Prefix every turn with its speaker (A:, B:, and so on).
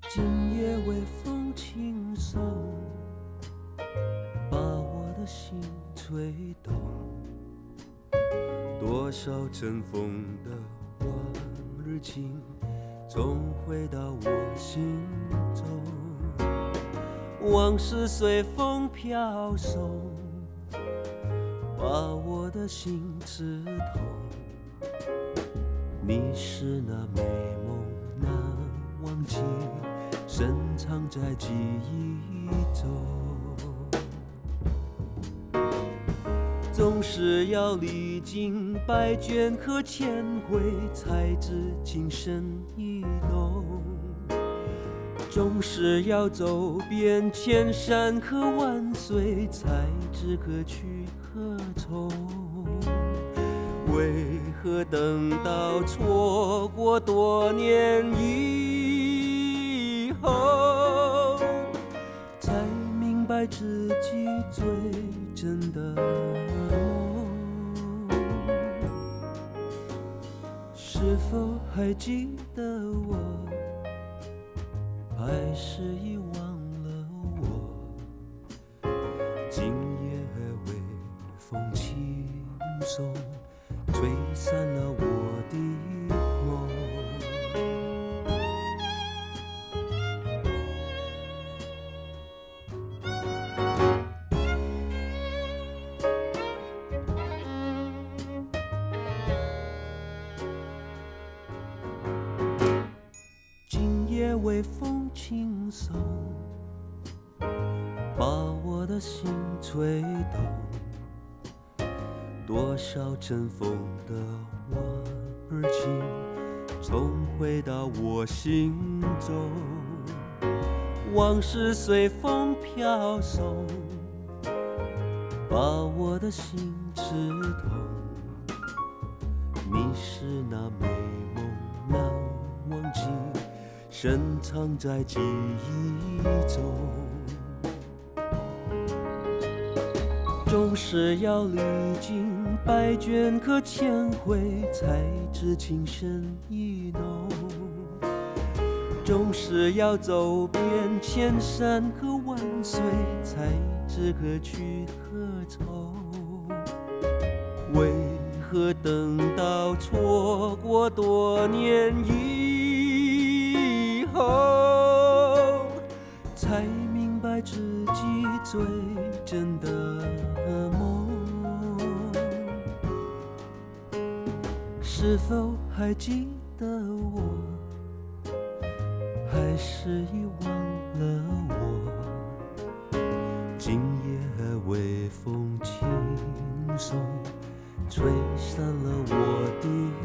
A: 今夜微风轻送，把我的心吹动。多少尘封的往日情，重回到我心中。往事随风飘送，把我的心刺痛。你是那美梦难忘记，深藏在记忆中。总是要历经百卷和千回，才知情深意浓。总是要走遍千山和万水，才知何去何从。为何等到错过多年以后，才明白自己最真的梦？是否还记得我？还是遗忘了我？今夜微风轻送，吹散了我的梦。今夜微风轻送，把我的心吹动。多少尘封的往日情，重回到我心中。往事随风飘送，把我的心刺痛。你是那美梦难忘记，深藏在记忆中。总是要历经百卷和千回，才知情深意浓。总是要走遍千山和万水，才知何去何从。为何等到错过多年以后，才明白自己最真的梦？是否还记得我？还是遗忘了我？今夜微风轻送，吹散了我的